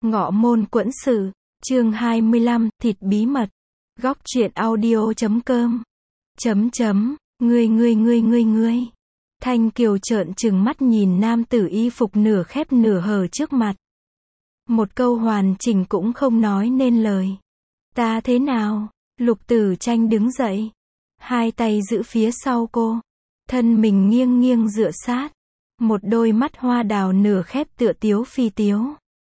Ngọ môn quẫn sự, chương 25, thịt bí mật. Góc truyện audio.com. Ngươi. Thanh Kiều trợn trừng mắt nhìn nam tử y phục nửa khép nửa hở trước mặt. Một câu hoàn chỉnh cũng không nói nên lời. Ta thế nào? Lục Tử Tranh đứng dậy. Hai tay giữ phía sau cô. Thân mình nghiêng nghiêng dựa sát. Một đôi mắt hoa đào nửa khép tựa tiếu phi tiếu.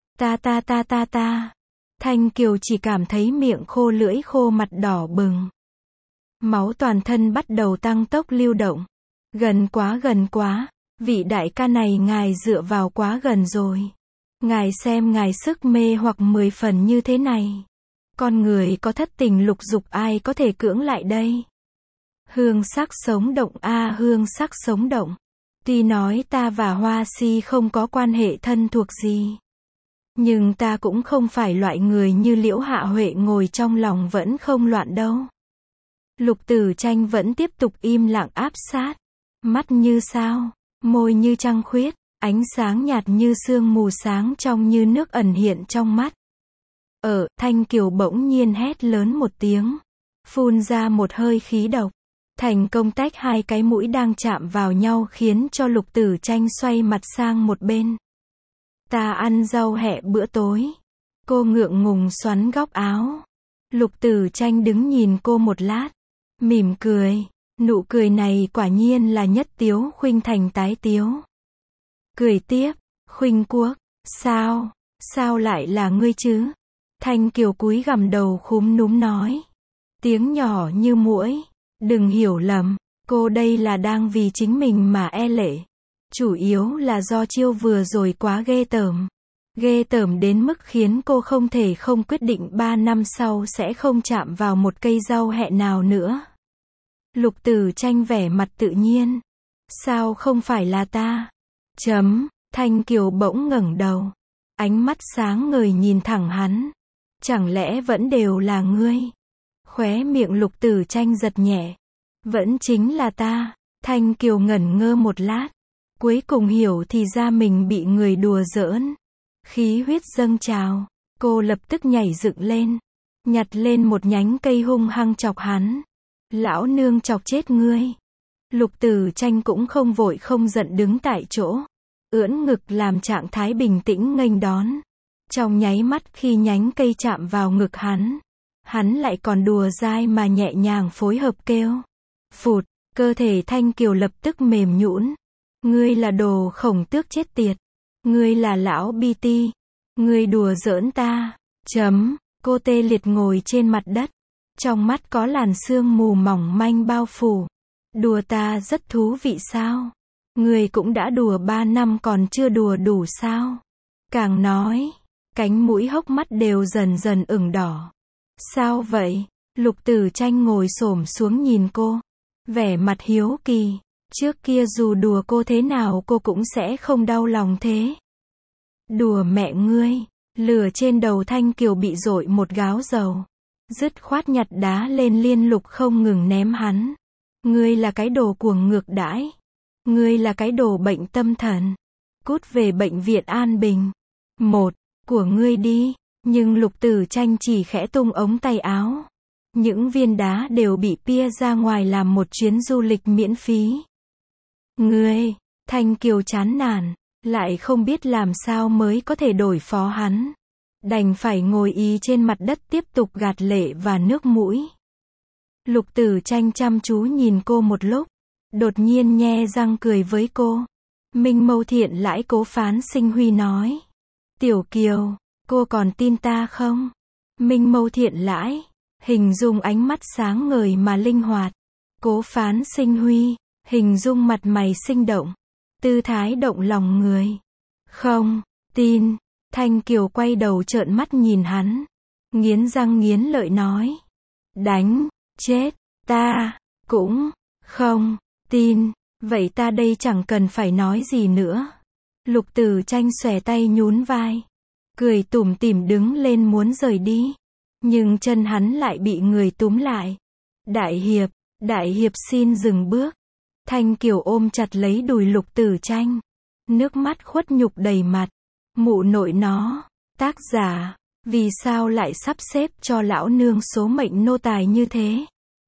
Ta. Thanh Kiều chỉ cảm thấy miệng khô lưỡi khô mặt đỏ bừng. Máu toàn thân bắt đầu tăng tốc lưu động. Gần quá, vị đại ca này ngài dựa vào quá gần rồi. Ngài xem ngài sức mê hoặc 10 phần như thế này. Con người có thất tình lục dục ai có thể cưỡng lại đây. Hương sắc sống động hương sắc sống động. Tuy nói ta và Hoa Si không có quan hệ thân thuộc gì. Nhưng ta cũng không phải loại người như Liễu Hạ Huệ ngồi trong lòng vẫn không loạn đâu. Lục Tử Tranh vẫn tiếp tục im lặng áp sát. Mắt như sao, môi như trăng khuyết, ánh sáng nhạt như sương mù sáng trong như nước ẩn hiện trong mắt. Thanh Kiều bỗng nhiên hét lớn một tiếng. Phun ra một hơi khí độc. Thành công tách hai cái mũi đang chạm vào nhau khiến cho Lục Tử Tranh xoay mặt sang một bên. Ta ăn rau hẹ bữa tối. Cô ngượng ngùng xoắn góc áo. Lục Tử Tranh đứng nhìn cô một lát. Mỉm cười. Nụ cười này quả nhiên là nhất tiếu khuynh thành tái tiếu. Cười tiếp. Khuynh Quốc. Sao lại là ngươi chứ? Thanh Kiều cúi gằm đầu khúm núm nói. Tiếng nhỏ như muỗi. Đừng hiểu lầm. Cô đây là đang vì chính mình mà e lệ. Chủ yếu là do chiêu vừa rồi quá ghê tởm. Ghê tởm đến mức khiến cô không thể không quyết định 3 năm sau sẽ không chạm vào một cây rau hẹ nào nữa. Lục Tử Tranh vẻ mặt tự nhiên. Sao không phải là ta? Thanh Kiều bỗng ngẩng đầu. Ánh mắt sáng ngời nhìn thẳng hắn. Chẳng lẽ vẫn đều là ngươi? Khóe miệng Lục Tử Tranh giật nhẹ. Vẫn chính là ta. Thanh Kiều ngẩn ngơ một lát. Cuối cùng hiểu thì ra mình bị người đùa giỡn. Khí huyết dâng trào. Cô lập tức nhảy dựng lên. Nhặt lên một nhánh cây hung hăng chọc hắn. Lão nương chọc chết ngươi. Lục Tử Tranh cũng không vội không giận đứng tại chỗ. Ưỡn ngực làm trạng thái bình tĩnh nghênh đón. Trong nháy mắt khi nhánh cây chạm vào ngực hắn lại còn đùa dai mà nhẹ nhàng phối hợp kêu. Phụt, cơ thể Thanh Kiều lập tức mềm nhũn. Ngươi là đồ khổng tước chết tiệt. Ngươi là lão BT. Ngươi đùa giỡn ta. Cô tê liệt ngồi trên mặt đất. Trong mắt có làn sương mù mỏng manh bao phủ. Đùa ta rất thú vị sao? Ngươi cũng đã đùa 3 năm còn chưa đùa đủ sao? Càng nói, cánh mũi hốc mắt đều dần dần ửng đỏ. Sao vậy? Lục Tử Tranh ngồi xổm xuống nhìn cô. Vẻ mặt hiếu kỳ. Trước kia dù đùa cô thế nào cô cũng sẽ không đau lòng thế. Đùa mẹ ngươi. Lửa trên đầu Thanh Kiều bị dội một gáo dầu. Dứt khoát nhặt đá lên liên lục không ngừng ném hắn. Ngươi là cái đồ cuồng ngược đãi. Ngươi là cái đồ bệnh tâm thần. Cút về bệnh viện An Bình. Của ngươi đi. Nhưng Lục Tử Tranh chỉ khẽ tung ống tay áo. Những viên đá đều bị pia ra ngoài làm một chuyến du lịch miễn phí. Ngươi, Thanh Kiều chán nản, lại không biết làm sao mới có thể đổi phó hắn. Đành phải ngồi y trên mặt đất tiếp tục gạt lệ và nước mũi. Lục Tử Tranh chăm chú nhìn cô một lúc. Đột nhiên nhe răng cười với cô. Minh Mâu Thiện Lãi Cố Phán Sinh Huy nói. Tiểu Kiều, cô còn tin ta không? Minh Mâu Thiện Lãi. Hình dung ánh mắt sáng ngời mà linh hoạt. Cố Phán Sinh Huy. Hình dung mặt mày sinh động. Tư thái động lòng người. Không, tin. Thanh Kiều quay đầu trợn mắt nhìn hắn. Nghiến răng nghiến lợi nói. Đánh, chết, ta, cũng, không, tin. Vậy ta đây chẳng cần phải nói gì nữa. Lục Tử Tranh xòe tay nhún vai. Cười tủm tỉm đứng lên muốn rời đi. Nhưng chân hắn lại bị người túm lại. Đại hiệp xin dừng bước. Thanh Kiều ôm chặt lấy đùi Lục Tử Tranh. Nước mắt khuất nhục đầy mặt. Mụ nội nó. Tác giả, vì sao lại sắp xếp cho lão nương số mệnh nô tài như thế?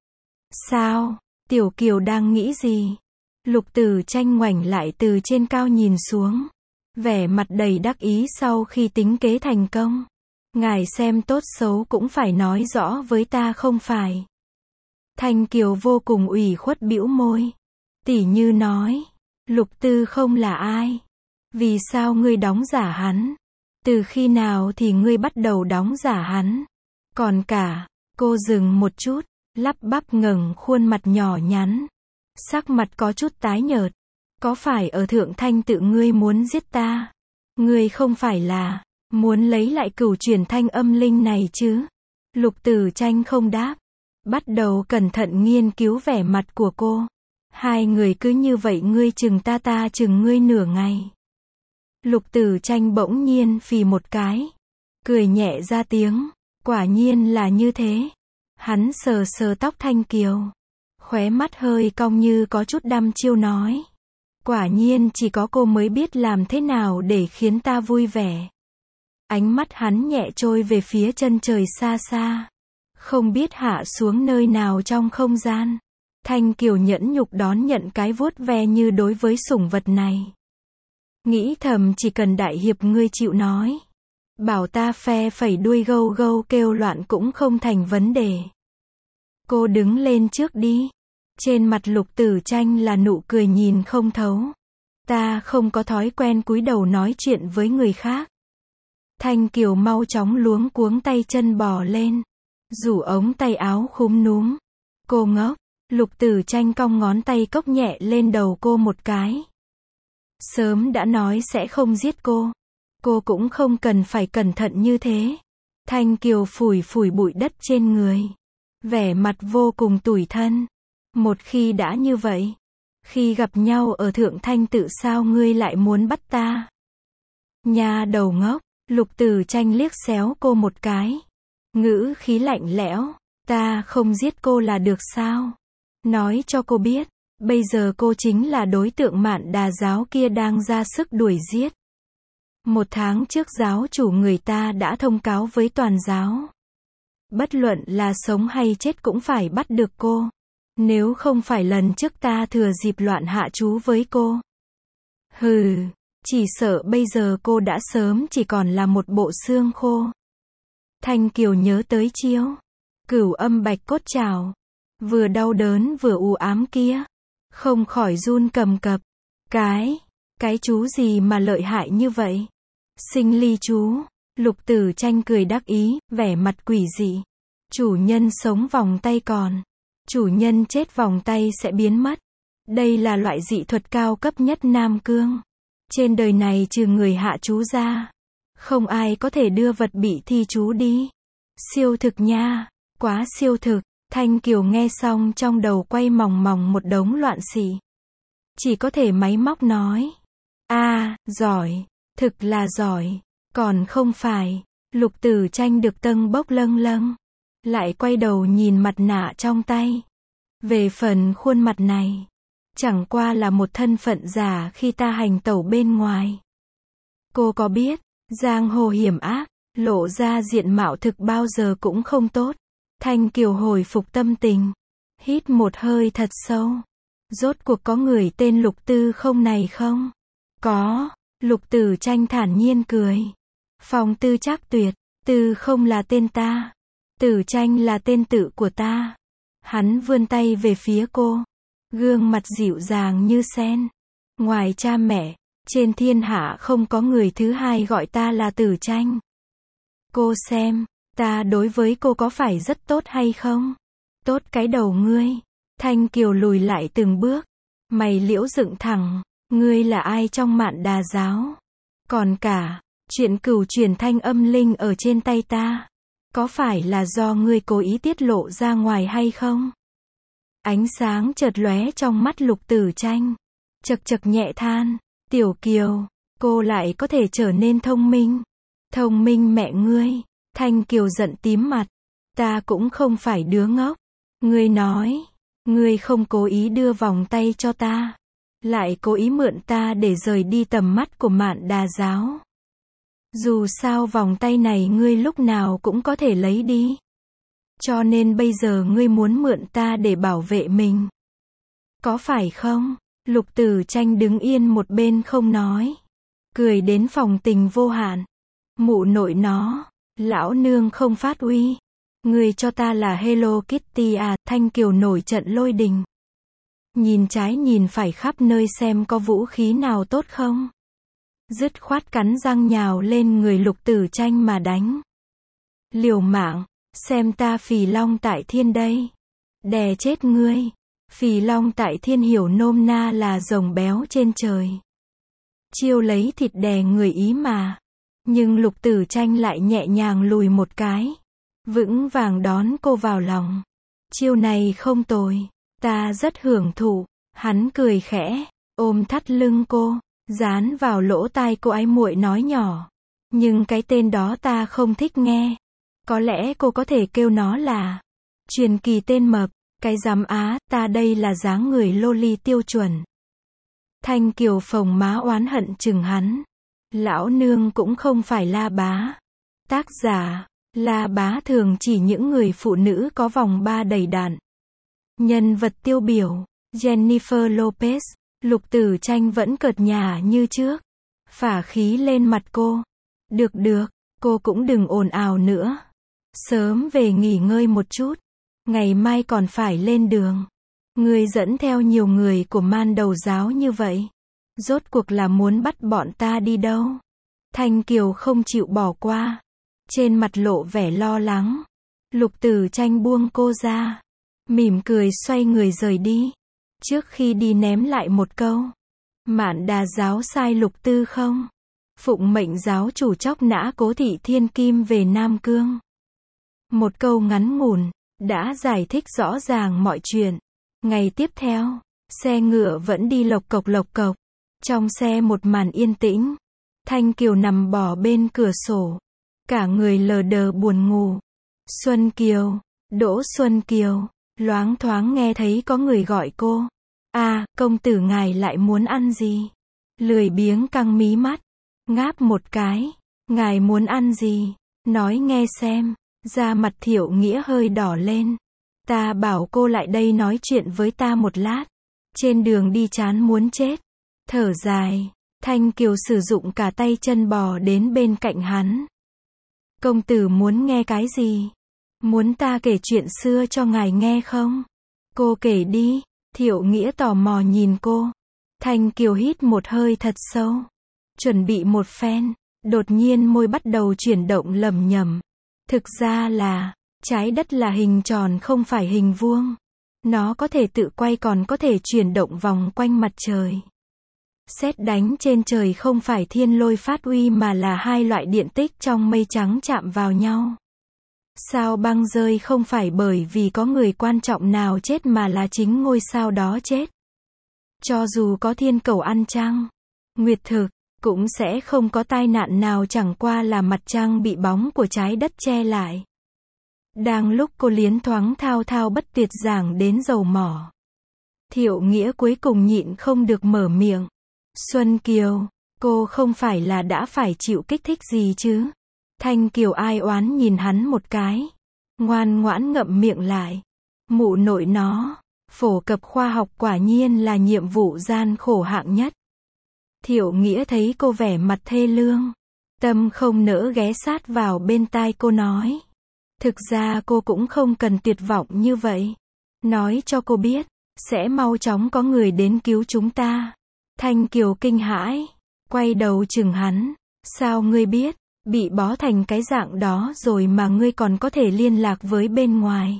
Sao? Tiểu Kiều đang nghĩ gì? Lục Tử Tranh ngoảnh lại từ trên cao nhìn xuống, vẻ mặt đầy đắc ý sau khi tính kế thành công. Ngài xem tốt xấu cũng phải nói rõ với ta không phải? Thanh Kiều vô cùng ủy khuất bĩu môi. Tỷ Như nói, Lục Tư không là ai? Vì sao ngươi đóng giả hắn? Từ khi nào thì ngươi bắt đầu đóng giả hắn? Còn cả, cô dừng một chút, lắp bắp ngẩng khuôn mặt nhỏ nhắn, sắc mặt có chút tái nhợt. Có phải ở Thượng Thanh tự ngươi muốn giết ta? Ngươi không phải là muốn lấy lại cửu truyền thanh âm linh này chứ? Lục Tử Tranh không đáp, bắt đầu cẩn thận nghiên cứu vẻ mặt của cô. Hai người cứ như vậy ngươi chừng ta, ta chừng ngươi nửa ngày. Lục Tử Tranh bỗng nhiên phì một cái, cười nhẹ ra tiếng, quả nhiên là như thế. Hắn sờ sờ tóc Thanh Kiều, khóe mắt hơi cong như có chút đăm chiêu nói, quả nhiên chỉ có cô mới biết làm thế nào để khiến ta vui vẻ. Ánh mắt hắn nhẹ trôi về phía chân trời xa xa, không biết hạ xuống nơi nào trong không gian. Thanh Kiều nhẫn nhục đón nhận cái vuốt ve như đối với sủng vật này. Nghĩ thầm chỉ cần đại hiệp ngươi chịu nói, bảo ta phe phẩy đuôi gâu gâu kêu loạn cũng không thành vấn đề. Cô đứng lên trước đi. Trên mặt Lục Tử Tranh là nụ cười nhìn không thấu. Ta không có thói quen cúi đầu nói chuyện với người khác. Thanh Kiều mau chóng luống cuống tay chân bò lên, rủ ống tay áo khúm núm. Cô ngốc. Lục Tử Tranh cong ngón tay cốc nhẹ lên đầu cô một cái. Sớm đã nói sẽ không giết cô. Cô cũng không cần phải cẩn thận như thế. Thanh Kiều phủi phủi bụi đất trên người, vẻ mặt vô cùng tủi thân. Một khi đã như vậy, khi gặp nhau ở Thượng Thanh tự sao ngươi lại muốn bắt ta? Nha đầu ngốc. Lục Tử Tranh liếc xéo cô một cái, ngữ khí lạnh lẽo, ta không giết cô là được sao? Nói cho cô biết, bây giờ cô chính là đối tượng Mạn Đà giáo kia đang ra sức đuổi giết. 1 tháng trước giáo chủ người ta đã thông cáo với toàn giáo, bất luận là sống hay chết cũng phải bắt được cô. Nếu không phải lần trước ta thừa dịp loạn hạ chú với cô. Hừ, chỉ sợ bây giờ cô đã sớm chỉ còn là một bộ xương khô. Thanh Kiều nhớ tới chiêu Cửu Âm Bạch Cốt Trảo, vừa đau đớn vừa u ám kia, không khỏi run cầm cập. Cái chú gì mà lợi hại như vậy? Sinh ly chú. Lục Tử Tranh cười đắc ý, vẻ mặt quỷ dị. Chủ nhân sống vòng tay còn, chủ nhân chết vòng tay sẽ biến mất. Đây là loại dị thuật cao cấp nhất Nam Cương. Trên đời này trừ người hạ chú ra, không ai có thể đưa vật bị thi chú đi. Siêu thực nha, quá siêu thực. Thanh Kiều nghe xong trong đầu quay mòng mòng một đống loạn xì. Chỉ có thể máy móc nói, giỏi, thực là giỏi. Còn không phải. Lục Tử Tranh được tâng bốc lâng lâng, lại quay đầu nhìn mặt nạ trong tay. Về phần khuôn mặt này, chẳng qua là một thân phận giả khi ta hành tẩu bên ngoài. Cô có biết, giang hồ hiểm ác, lộ ra diện mạo thực bao giờ cũng không tốt. Thanh Kiều hồi phục tâm tình, hít một hơi thật sâu. Rốt cuộc có người tên Lục Tư không này không? Có. Lục Tử Tranh thản nhiên cười. Phong Tư Trác Tuyệt. Tư không là tên ta, Tử Tranh là tên tự của ta. Hắn vươn tay về phía cô, gương mặt dịu dàng như sen. Ngoài cha mẹ, trên thiên hạ không có người thứ hai gọi ta là Tử Tranh. Cô xem, ta đối với cô có phải rất tốt hay không? Tốt cái đầu ngươi. Thanh Kiều lùi lại từng bước, mày liễu dựng thẳng. Ngươi là ai trong Mạn Đà giáo? Còn cả chuyện cửu truyền thanh âm linh ở trên tay ta, có phải là do ngươi cố ý tiết lộ ra ngoài hay không? Ánh sáng chợt lóe trong mắt Lục Tử Tranh. Chật chật nhẹ than, Tiểu Kiều, cô lại có thể trở nên thông minh. Thông minh mẹ ngươi. Thanh Kiều giận tím mặt. Ta cũng không phải đứa ngốc. Ngươi nói, ngươi không cố ý đưa vòng tay cho ta, lại cố ý mượn ta để rời đi tầm mắt của Mạn Đà giáo. Dù sao vòng tay này ngươi lúc nào cũng có thể lấy đi. Cho nên bây giờ ngươi muốn mượn ta để bảo vệ mình. Có phải không? Lục Tử Tranh đứng yên một bên không nói. Cười đến phòng tình vô hạn. Mụ nội nó, lão nương không phát uy. Ngươi cho ta là Hello Kitty à, Thanh Kiều nổi trận lôi đình. Nhìn trái nhìn phải khắp nơi xem có vũ khí nào tốt không. Dứt khoát cắn răng nhào lên người Lục Tử Tranh mà đánh. Liều mạng, xem ta Phì Long Tại Thiên đây. Đè chết ngươi. Phì Long Tại Thiên hiểu nôm na là rồng béo trên trời. Chiêu lấy thịt đè người ý mà. Nhưng Lục Tử Tranh lại nhẹ nhàng lùi một cái. Vững vàng đón cô vào lòng. Chiêu này không tồi. Ta rất hưởng thụ. Hắn cười khẽ, ôm thắt lưng cô, dán vào lỗ tai cô ái muội nói nhỏ. Nhưng cái tên đó ta không thích nghe. Có lẽ cô có thể kêu nó là truyền kỳ tên mập. Cái dám á, ta đây là dáng người loli tiêu chuẩn. Thanh Kiều phồng má oán hận chừng hắn. Lão nương cũng không phải La Bá. Tác giả, La Bá thường chỉ những người phụ nữ có vòng ba đầy đặn. Nhân vật tiêu biểu, Jennifer Lopez. Lục Tử Tranh vẫn cợt nhả như trước. Phả khí lên mặt cô. Được, cô cũng đừng ồn ào nữa. Sớm về nghỉ ngơi một chút. Ngày mai còn phải lên đường. Ngươi dẫn theo nhiều người của Man Đầu giáo như vậy. Rốt cuộc là muốn bắt bọn ta đi đâu? Thanh Kiều không chịu bỏ qua. Trên mặt lộ vẻ lo lắng. Lục Tử Tranh buông cô ra. Mỉm cười xoay người rời đi. Trước khi đi ném lại một câu. Mạn Đà giáo sai Lục Tư không? Phụng mệnh giáo chủ chóc nã Cố Thị Thiên Kim về Nam Cương. Một câu ngắn ngủn, đã giải thích rõ ràng mọi chuyện. Ngày tiếp theo, xe ngựa vẫn đi lộc cộc. Trong xe một màn yên tĩnh. Thanh Kiều nằm bò bên cửa sổ. Cả người lờ đờ buồn ngủ. Xuân Kiều, Đỗ Xuân Kiều. Loáng thoáng nghe thấy có người gọi cô. À, công tử ngài lại muốn ăn gì? Lười biếng căng mí mắt. Ngáp một cái. Ngài muốn ăn gì? Nói nghe xem. Da mặt Thiệu Nghĩa hơi đỏ lên. Ta bảo cô lại đây nói chuyện với ta một lát. Trên đường đi chán muốn chết. Thở dài. Thanh Kiều sử dụng cả tay chân bò đến bên cạnh hắn. Công tử muốn nghe cái gì? Muốn ta kể chuyện xưa cho ngài nghe không? Cô kể đi. Thiệu Nghĩa tò mò nhìn cô. Thanh Kiều hít một hơi thật sâu. Chuẩn bị một phen. Đột nhiên môi bắt đầu chuyển động lẩm nhẩm. Thực ra là, trái đất là hình tròn không phải hình vuông. Nó có thể tự quay còn có thể chuyển động vòng quanh mặt trời. Sét đánh trên trời không phải thiên lôi phát uy mà là hai loại điện tích trong mây trắng chạm vào nhau. Sao băng rơi không phải bởi vì có người quan trọng nào chết mà là chính ngôi sao đó chết. Cho dù có thiên cầu ăn trăng, nguyệt thực, cũng sẽ không có tai nạn nào, chẳng qua là mặt trăng bị bóng của trái đất che lại. Đang lúc cô liến thoáng thao thao bất tuyệt giảng đến dầu mỏ. Thiệu Nghĩa cuối cùng nhịn không được mở miệng. Xuân Kiều, cô không phải là đã phải chịu kích thích gì chứ? Thanh Kiều ai oán nhìn hắn một cái. Ngoan ngoãn ngậm miệng lại. Mụ nội nó, phổ cập khoa học quả nhiên là nhiệm vụ gian khổ hạng nhất. Thiệu Nghĩa thấy cô vẻ mặt thê lương. Tâm không nỡ ghé sát vào bên tai cô nói. Thực ra cô cũng không cần tuyệt vọng như vậy. Nói cho cô biết, sẽ mau chóng có người đến cứu chúng ta. Thanh Kiều kinh hãi, quay đầu chừng hắn. Sao ngươi biết, bị bó thành cái dạng đó rồi mà ngươi còn có thể liên lạc với bên ngoài?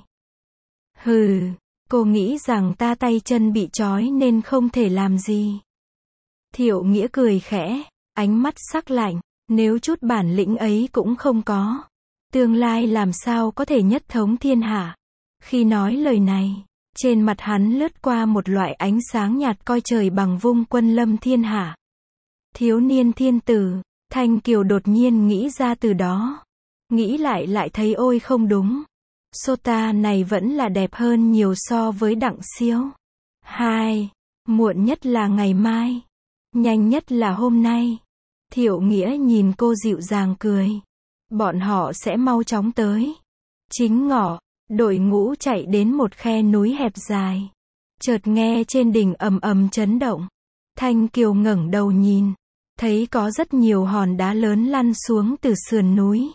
Hừ, cô nghĩ rằng ta tay chân bị trói nên không thể làm gì. Thiệu Nghĩa cười khẽ, ánh mắt sắc lạnh. Nếu chút bản lĩnh ấy cũng không có, tương lai làm sao có thể nhất thống thiên hạ? Khi nói lời này, trên mặt hắn lướt qua một loại ánh sáng nhạt coi trời bằng vung quân lâm thiên hạ. Thiếu niên thiên tử. Thanh Kiều đột nhiên nghĩ ra từ đó. Nghĩ lại thấy ôi không đúng. Sota này vẫn là đẹp hơn nhiều so với Đặng Siêu. Muộn nhất là ngày mai. Nhanh nhất là hôm nay. Thiệu Nghĩa nhìn cô dịu dàng cười. Bọn họ sẽ mau chóng tới. Chính ngọ, đội ngũ chạy đến một khe núi hẹp dài. Chợt nghe trên đỉnh ầm ầm chấn động. Thanh Kiều ngẩng đầu nhìn, thấy có rất nhiều hòn đá lớn lăn xuống từ sườn núi.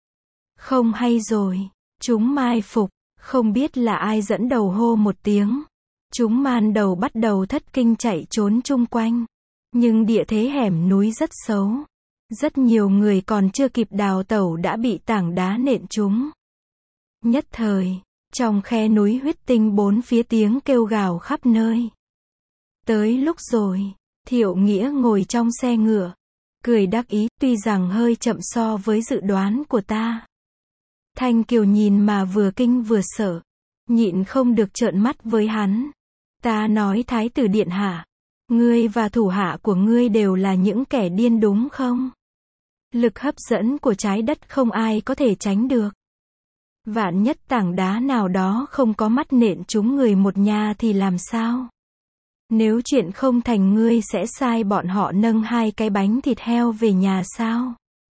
Không hay rồi, chúng mai phục, không biết là ai dẫn đầu hô một tiếng. Chúng man đầu bắt đầu thất kinh chạy trốn chung quanh. Nhưng địa thế hẻm núi rất xấu. Rất nhiều người còn chưa kịp đào tẩu đã bị tảng đá nện trúng. Nhất thời, trong khe núi huyết tinh bốn phía tiếng kêu gào khắp nơi. Tới lúc rồi, Thiệu Nghĩa ngồi trong xe ngựa, cười đắc ý, tuy rằng hơi chậm so với dự đoán của ta. Thanh Kiều nhìn mà vừa kinh vừa sợ, nhịn không được trợn mắt với hắn. Ta nói Thái tử điện hạ, ngươi và thủ hạ của ngươi đều là những kẻ điên đúng không? Lực hấp dẫn của trái đất không ai có thể tránh được. Vạn nhất tảng đá nào đó không có mắt nện trúng người một nhà thì làm sao? Nếu chuyện không thành ngươi sẽ sai bọn họ nâng 2 cái bánh thịt heo về nhà sao?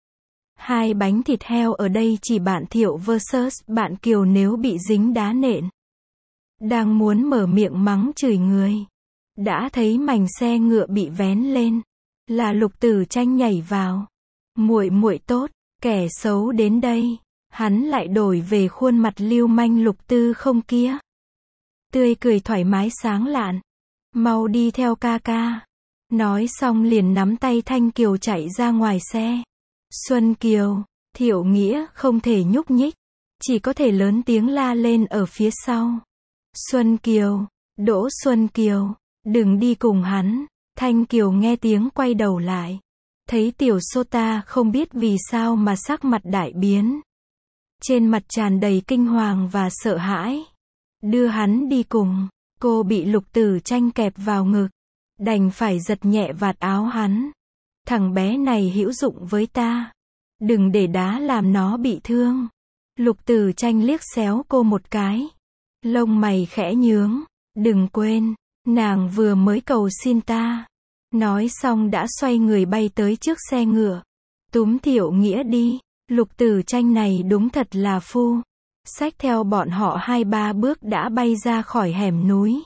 2 bánh thịt heo ở đây chỉ bạn Thiệu versus bạn Kiều nếu bị dính đá nện. Đang muốn mở miệng mắng chửi người. Đã thấy mảnh xe ngựa bị vén lên. Là Lục Tử Tranh nhảy vào. Muội muội tốt, kẻ xấu đến đây. Hắn lại đổi về khuôn mặt lưu manh Lục Tư không kia. Tươi cười thoải mái sáng lạn. Mau đi theo ca ca. Nói xong liền nắm tay Thanh Kiều chạy ra ngoài xe. Xuân Kiều, Thiệu Nghĩa không thể nhúc nhích. Chỉ có thể lớn tiếng la lên ở phía sau. Xuân Kiều, Đỗ Xuân Kiều, đừng đi cùng hắn. Thanh Kiều nghe tiếng quay đầu lại. Thấy tiểu Sota không biết vì sao mà sắc mặt đại biến. Trên mặt tràn đầy kinh hoàng và sợ hãi. Đưa hắn đi cùng. Cô bị Lục Tử Tranh kẹp vào ngực. Đành phải giật nhẹ vạt áo hắn. Thằng bé này hữu dụng với ta. Đừng để đá làm nó bị thương. Lục Tử Tranh liếc xéo cô một cái. Lông mày khẽ nhướng. Đừng quên, nàng vừa mới cầu xin ta. Nói xong đã xoay người bay tới trước xe ngựa. Túm Thiệu Nghĩa đi. Lục Tử Tranh này đúng thật là phu. Xách theo bọn họ 2-3 bước đã bay ra khỏi hẻm núi.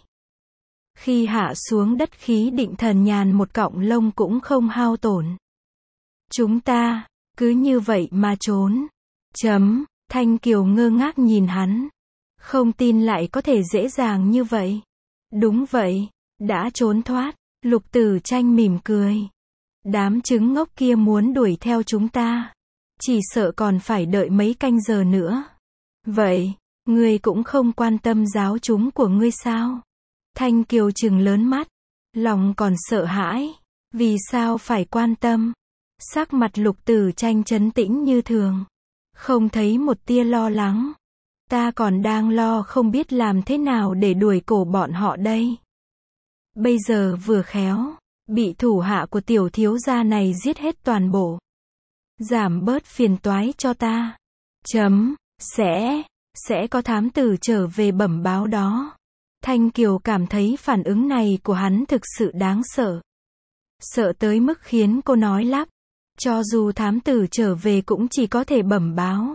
Khi hạ xuống đất khí định thần nhàn một cọng lông cũng không hao tổn. Chúng ta, cứ như vậy mà trốn. Thanh Kiều ngơ ngác nhìn hắn. Không tin lại có thể dễ dàng như vậy. Đúng vậy, đã trốn thoát. Lục Tử Tranh mỉm cười. Đám trứng ngốc kia muốn đuổi theo chúng ta. Chỉ sợ còn phải đợi mấy canh giờ nữa. Vậy, ngươi cũng không quan tâm giáo chúng của ngươi sao? Thanh Kiều trừng lớn mắt. Lòng còn sợ hãi. Vì sao phải quan tâm? Sắc mặt Lục Tử Tranh trấn tĩnh như thường. Không thấy một tia lo lắng. Ta còn đang lo không biết làm thế nào để đuổi cổ bọn họ đây. Bây giờ vừa khéo, bị thủ hạ của tiểu thiếu gia này giết hết toàn bộ. Giảm bớt phiền toái cho ta. Sẽ có thám tử trở về bẩm báo đó. Thanh Kiều cảm thấy phản ứng này của hắn thực sự đáng sợ. Sợ tới mức khiến cô nói lắp. Cho dù thám tử trở về cũng chỉ có thể bẩm báo.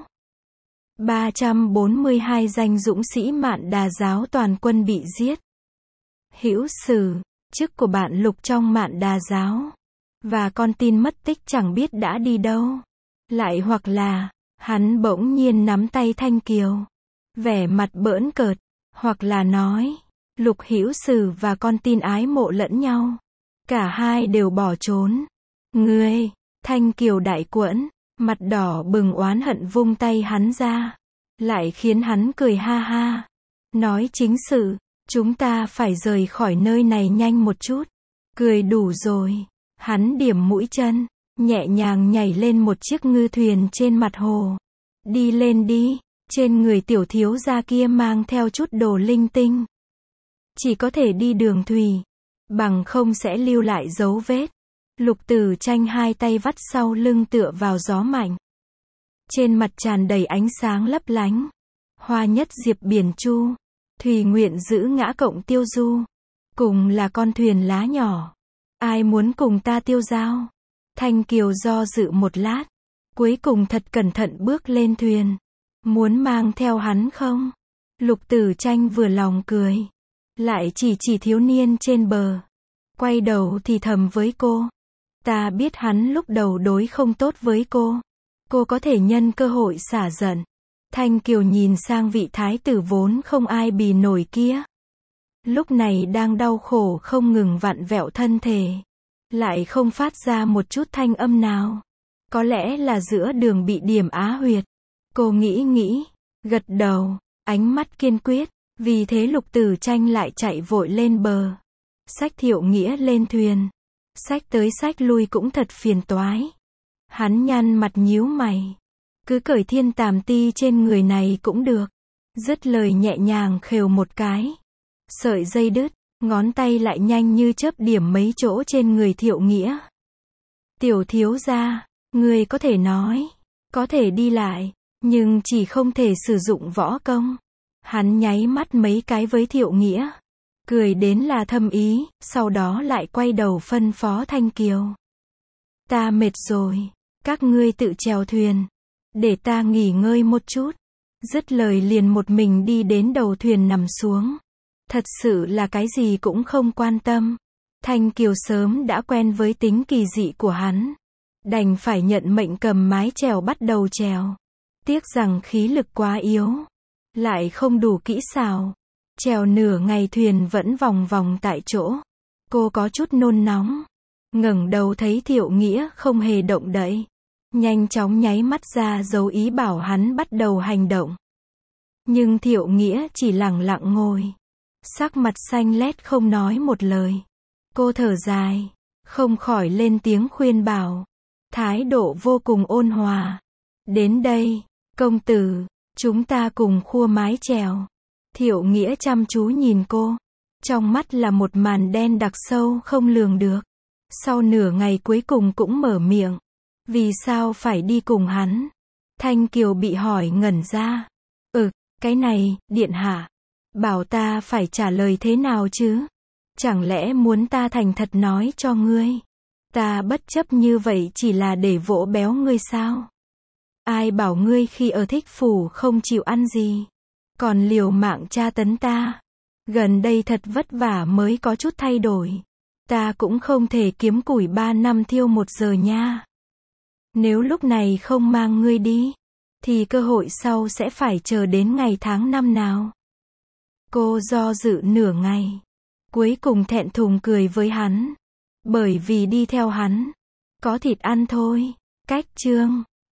342 danh dũng sĩ Mạn Đà giáo toàn quân bị giết. Hữu sử, chức của bạn Lục trong Mạn Đà giáo. Và con tin mất tích chẳng biết đã đi đâu. Lại hoặc là, hắn bỗng nhiên nắm tay Thanh Kiều. Vẻ mặt bỡn cợt. Hoặc là nói, Lục Hữu Sử và con tin ái mộ lẫn nhau. Cả hai đều bỏ trốn. Ngươi, Thanh Kiều đại quẫn, mặt đỏ bừng oán hận vung tay hắn ra. Lại khiến hắn cười ha ha. Nói chính sự, chúng ta phải rời khỏi nơi này nhanh một chút. Cười đủ rồi. Hắn điểm mũi chân, nhẹ nhàng nhảy lên một chiếc ngư thuyền trên mặt hồ. Đi lên đi. Trên người tiểu thiếu gia kia mang theo chút đồ linh tinh. Chỉ có thể đi đường thủy. Bằng không sẽ lưu lại dấu vết. Lục Tử Tranh hai tay vắt sau lưng tựa vào gió mạnh. Trên mặt tràn đầy ánh sáng lấp lánh. Hoa nhất diệp biển chu. Thùy nguyện giữ ngã cộng tiêu du. Cùng là con thuyền lá nhỏ. Ai muốn cùng ta tiêu giao? Thanh Kiều do dự một lát, cuối cùng thật cẩn thận bước lên thuyền. Muốn mang theo hắn không? Lục Tử Tranh vừa lòng cười, lại chỉ thiếu niên trên bờ. Quay đầu thì thầm với cô. Ta biết hắn lúc đầu đối không tốt với cô. Cô có thể nhân cơ hội xả giận. Thanh Kiều nhìn sang vị thái tử vốn không ai bì nổi kia. Lúc này đang đau khổ không ngừng vặn vẹo thân thể. Lại không phát ra một chút thanh âm nào. Có lẽ là giữa đường bị điểm á huyệt. Cô nghĩ, gật đầu, ánh mắt kiên quyết. Vì thế Lục Tử Tranh lại chạy vội lên bờ. Xách Thiệu Nghĩa lên thuyền. Xách tới xách lui cũng thật phiền toái. Hắn nhăn mặt nhíu mày. Cứ cởi thiên tàm ti trên người này cũng được. Dứt lời nhẹ nhàng khều một cái. Sợi dây đứt, ngón tay lại nhanh như chớp điểm mấy chỗ trên người Thiệu Nghĩa. Tiểu thiếu gia, người có thể nói, có thể đi lại, nhưng chỉ không thể sử dụng võ công. Hắn nháy mắt mấy cái với Thiệu Nghĩa. Cười đến là thâm ý, sau đó lại quay đầu phân phó Thanh Kiều. Ta mệt rồi, các ngươi tự chèo thuyền. Để ta nghỉ ngơi một chút. Dứt lời liền một mình đi đến đầu thuyền nằm xuống. Thật sự là cái gì cũng không quan tâm. Thanh Kiều sớm đã quen với tính kỳ dị của hắn. Đành phải nhận mệnh cầm mái chèo bắt đầu chèo. Tiếc rằng khí lực quá yếu. Lại không đủ kỹ xảo. Chèo nửa ngày thuyền vẫn vòng vòng tại chỗ. Cô có chút nôn nóng. Ngẩng đầu thấy Thiệu Nghĩa không hề động đậy. Nhanh chóng nháy mắt ra dấu ý bảo hắn bắt đầu hành động. Nhưng Thiệu Nghĩa chỉ lẳng lặng ngồi. Sắc mặt xanh lét không nói một lời. Cô thở dài. Không khỏi lên tiếng khuyên bảo. Thái độ vô cùng ôn hòa. Đến đây, công tử, chúng ta cùng khua mái chèo. Thiệu Nghĩa chăm chú nhìn cô. Trong mắt là một màn đen đặc sâu không lường được. Sau nửa ngày cuối cùng cũng mở miệng. Vì sao phải đi cùng hắn? Thanh Kiều bị hỏi ngẩn ra. Cái này, điện hạ. Bảo ta phải trả lời thế nào chứ? Chẳng lẽ muốn ta thành thật nói cho ngươi? Ta bất chấp như vậy chỉ là để vỗ béo ngươi sao? Ai bảo ngươi khi ở Thích Phủ không chịu ăn gì? Còn liều mạng tra tấn ta. Gần đây thật vất vả mới có chút thay đổi. Ta cũng không thể kiếm củi 3 năm thiêu 1 giờ nha. Nếu lúc này không mang ngươi đi, thì cơ hội sau sẽ phải chờ đến ngày tháng năm nào. Cô do dự nửa ngày. Cuối cùng thẹn thùng cười với hắn. Bởi vì đi theo hắn, có thịt ăn thôi. Cách chương